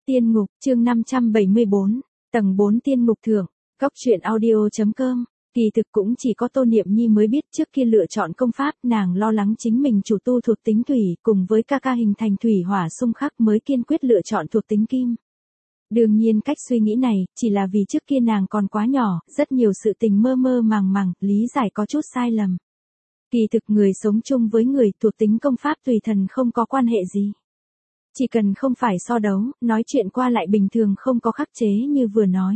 Tiên ngục, chương 574, tầng 4 tiên ngục thượng, góc truyện audio.com. Kỳ thực cũng chỉ có Tô Niệm Nhi mới biết trước kia lựa chọn công pháp, nàng lo lắng chính mình chủ tu thuộc tính thủy, cùng với ca ca hình thành thủy hỏa xung khắc mới kiên quyết lựa chọn thuộc tính kim. Đương nhiên cách suy nghĩ này, chỉ là vì trước kia nàng còn quá nhỏ, rất nhiều sự tình mơ mơ màng màng, lý giải có chút sai lầm. Kỳ thực người sống chung với người thuộc tính công pháp tùy thần không có quan hệ gì. Chỉ cần không phải so đấu, nói chuyện qua lại bình thường không có khắc chế như vừa nói.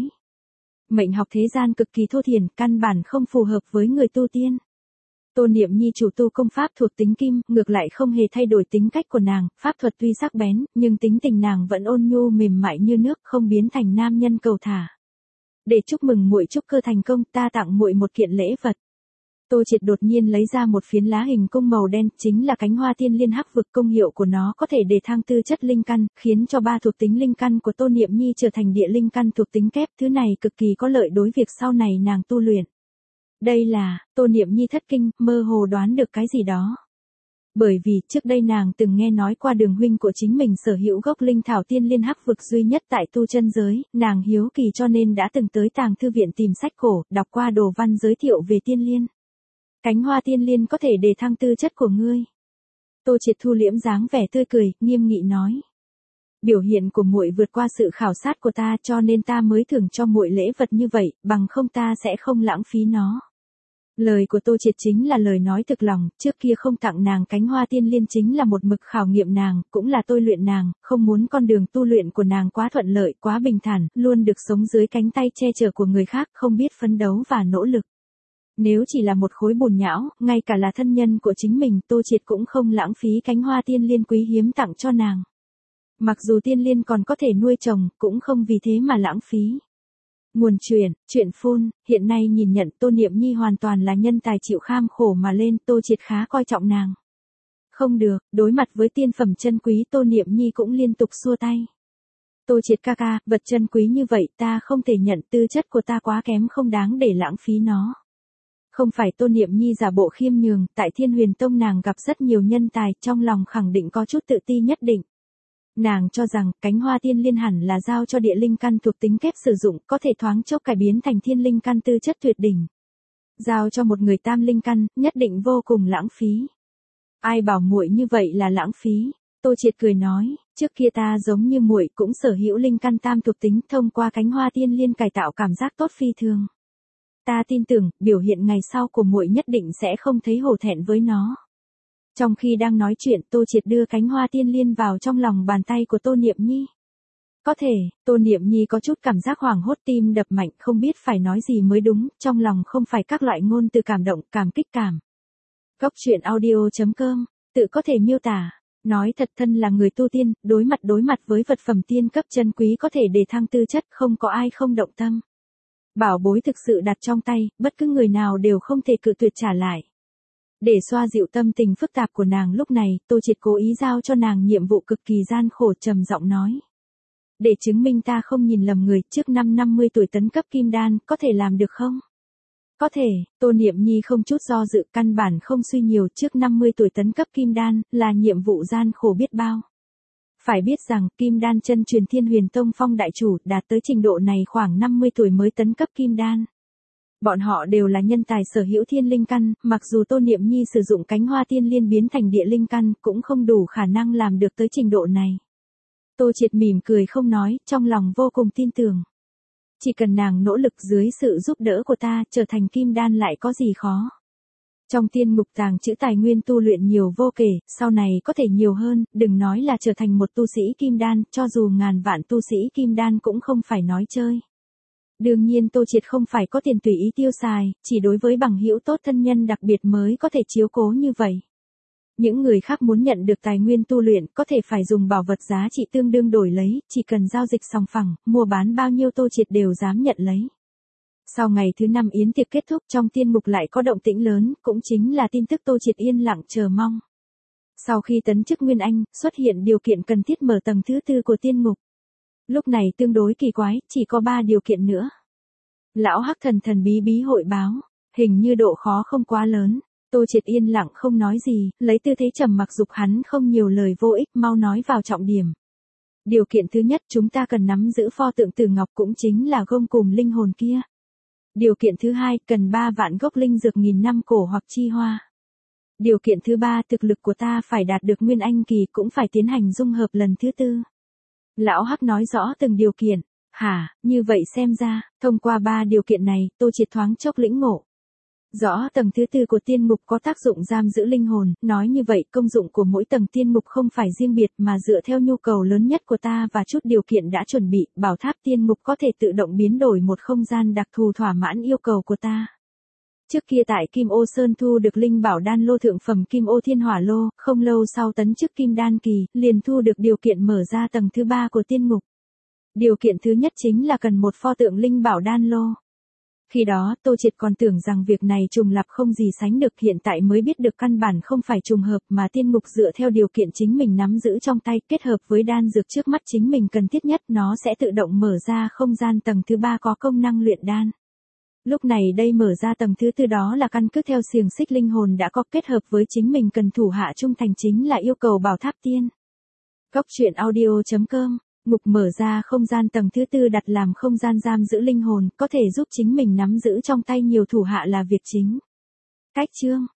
Mệnh học thế gian cực kỳ thô thiển, căn bản không phù hợp với người tu tiên. Tô Niệm Nhi chủ tu công pháp thuộc tính kim, ngược lại không hề thay đổi tính cách của nàng, pháp thuật tuy sắc bén, nhưng tính tình nàng vẫn ôn nhu mềm mại như nước, không biến thành nam nhân cầu thả. Để chúc mừng muội trúc cơ thành công, ta tặng muội một kiện lễ vật. Tô Triệt đột nhiên lấy ra một phiến lá hình cung màu đen, chính là cánh hoa tiên liên hắc vực, công hiệu của nó có thể để thăng tư chất linh căn, khiến cho 3 thuộc tính linh căn của Tô Niệm Nhi trở thành địa linh căn thuộc tính kép, thứ này cực kỳ có lợi đối việc sau này nàng tu luyện. Đây là, Tô Niệm Nhi thất kinh, mơ hồ đoán được cái gì đó. Bởi vì trước đây nàng từng nghe nói qua Đường huynh của chính mình sở hữu gốc linh thảo tiên liên hắc vực duy nhất tại tu chân giới, nàng hiếu kỳ cho nên đã từng tới tàng thư viện tìm sách cổ, đọc qua đồ văn giới thiệu về tiên liên. Cánh hoa tiên liên có thể để thăng tư chất của ngươi. Tô Triệt thu liễm dáng vẻ tươi cười, nghiêm nghị nói. Biểu hiện của muội vượt qua sự khảo sát của ta, cho nên ta mới thưởng cho muội lễ vật như vậy, bằng không ta sẽ không lãng phí nó. Lời của Tô Triệt chính là lời nói thực lòng, trước kia không tặng nàng cánh hoa tiên liên chính là một mực khảo nghiệm nàng, cũng là tôi luyện nàng, không muốn con đường tu luyện của nàng quá thuận lợi, quá bình thản, luôn được sống dưới cánh tay che chở của người khác, không biết phấn đấu và nỗ lực. Nếu chỉ là một khối bùn nhão, ngay cả là thân nhân của chính mình, Tô Triệt cũng không lãng phí cánh hoa tiên liên quý hiếm tặng cho nàng. Mặc dù tiên liên còn có thể nuôi trồng, cũng không vì thế mà lãng phí. Nguồn truyện phun, hiện nay nhìn nhận Tô Niệm Nhi hoàn toàn là nhân tài chịu kham khổ mà lên, Tô Triệt khá coi trọng nàng. Không được, đối mặt với tiên phẩm chân quý Tô Niệm Nhi cũng liên tục xua tay. Tô Triệt ca ca, vật chân quý như vậy ta không thể nhận, tư chất của ta quá kém không đáng để lãng phí nó. Không phải Tô Niệm Nhi giả bộ khiêm nhường, tại Thiên Huyền Tông nàng gặp rất nhiều nhân tài, trong lòng khẳng định có chút tự ti nhất định. Nàng cho rằng, cánh hoa tiên liên hẳn là giao cho địa linh căn thuộc tính kép sử dụng, có thể thoáng chốc cải biến thành thiên linh căn tư chất tuyệt đỉnh. Giao cho một người tam linh căn, nhất định vô cùng lãng phí. Ai bảo muội như vậy là lãng phí? Tô Triệt cười nói, trước kia ta giống như muội cũng sở hữu linh căn tam thuộc tính, thông qua cánh hoa tiên liên cải tạo cảm giác tốt phi thường. Ta tin tưởng, biểu hiện ngày sau của muội nhất định sẽ không thấy hổ thẹn với nó. Trong khi đang nói chuyện, Tô Triệt đưa cánh hoa tiên liên vào trong lòng bàn tay của Tô Niệm Nhi. Có thể, Tô Niệm Nhi có chút cảm giác hoảng hốt, tim đập mạnh, không biết phải nói gì mới đúng, trong lòng không phải các loại ngôn từ cảm động, cảm kích cảm. Góc truyện audio.com, tự có thể miêu tả. Nói thật, thân là người tu tiên, đối mặt với vật phẩm tiên cấp chân quý có thể để thăng tư chất, không có ai không động tâm. Bảo bối thực sự đặt trong tay, bất cứ người nào đều không thể cự tuyệt trả lại. Để xoa dịu tâm tình phức tạp của nàng lúc này, Tô Triệt cố ý giao cho nàng nhiệm vụ cực kỳ gian khổ, trầm giọng nói. Để chứng minh ta không nhìn lầm người, trước năm 50 tuổi tấn cấp kim đan, có thể làm được không? Có thể, Tô Niệm Nhi không chút do dự, căn bản không suy nhiều, trước 50 tuổi tấn cấp kim đan, là nhiệm vụ gian khổ biết bao. Phải biết rằng, kim đan chân truyền Thiên Huyền Tông Phong đại chủ, đạt tới trình độ này khoảng 50 tuổi mới tấn cấp kim đan. Bọn họ đều là nhân tài sở hữu thiên linh căn, mặc dù Tô Niệm Nhi sử dụng cánh hoa tiên liên biến thành địa linh căn, cũng không đủ khả năng làm được tới trình độ này. Tô Triệt mỉm cười không nói, trong lòng vô cùng tin tưởng. Chỉ cần nàng nỗ lực dưới sự giúp đỡ của ta, trở thành kim đan lại có gì khó. Trong tiên ngục tàng trữ tài nguyên tu luyện nhiều vô kể, sau này có thể nhiều hơn, đừng nói là trở thành một tu sĩ kim đan, cho dù ngàn vạn tu sĩ kim đan cũng không phải nói chơi. Đương nhiên Tô Triệt không phải có tiền tùy ý tiêu xài, chỉ đối với bằng hữu tốt thân nhân đặc biệt mới có thể chiếu cố như vậy. Những người khác muốn nhận được tài nguyên tu luyện có thể phải dùng bảo vật giá trị tương đương đổi lấy, chỉ cần giao dịch sòng phẳng, mua bán bao nhiêu Tô Triệt đều dám nhận lấy. Sau ngày thứ 5 yến tiệc kết thúc, trong tiên mục lại có động tĩnh lớn, cũng chính là tin tức Tô Triệt yên lặng chờ mong. Sau khi tấn chức Nguyên Anh, xuất hiện điều kiện cần thiết mở tầng thứ 4 của tiên ngục. Lúc này tương đối kỳ quái, chỉ có 3 điều kiện nữa. Lão Hắc thần thần bí bí hội báo, hình như độ khó không quá lớn. Tô Triệt yên lặng không nói gì, lấy tư thế trầm mặc dục hắn không nhiều lời vô ích, mau nói vào trọng điểm. Điều kiện thứ nhất chúng ta cần nắm giữ pho tượng Tử Ngọc cũng chính là gông cùm linh hồn kia. Điều kiện thứ hai, cần 3 vạn gốc linh dược nghìn năm cổ hoặc chi hoa. Điều kiện thứ ba, thực lực của ta phải đạt được Nguyên Anh kỳ cũng phải tiến hành dung hợp lần thứ tư. Lão Hắc nói rõ từng điều kiện. Hả, như vậy xem ra, thông qua 3 điều kiện này, Tô Triệt thoáng chốc lĩnh ngộ. Rõ tầng thứ tư của tiên ngục có tác dụng giam giữ linh hồn, nói như vậy công dụng của mỗi tầng tiên ngục không phải riêng biệt mà dựa theo nhu cầu lớn nhất của ta và chút điều kiện đã chuẩn bị, bảo tháp tiên ngục có thể tự động biến đổi một không gian đặc thù thỏa mãn yêu cầu của ta. Trước kia tại Kim Ô Sơn thu được linh bảo đan lô thượng phẩm Kim Ô Thiên Hỏa Lô, không lâu sau tấn chức Kim Đan kỳ, liền thu được điều kiện mở ra tầng thứ 3 của tiên ngục. Điều kiện thứ nhất chính là cần một pho tượng linh bảo đan lô. Khi đó, Tô Triệt còn tưởng rằng việc này trùng lặp không gì sánh được, hiện tại mới biết được căn bản không phải trùng hợp mà tiên ngục dựa theo điều kiện chính mình nắm giữ trong tay kết hợp với đan dược trước mắt chính mình cần thiết nhất, nó sẽ tự động mở ra không gian tầng thứ 3 có công năng luyện đan. Lúc này đây mở ra tầng thứ tư đó là căn cứ theo xiềng xích linh hồn đã có kết hợp với chính mình cần thủ hạ trung thành chính là yêu cầu bảo tháp tiên. Góc truyện audio.com, mục mở ra không gian tầng thứ tư đặt làm không gian giam giữ linh hồn, có thể giúp chính mình nắm giữ trong tay nhiều thủ hạ là việc chính. Cách chương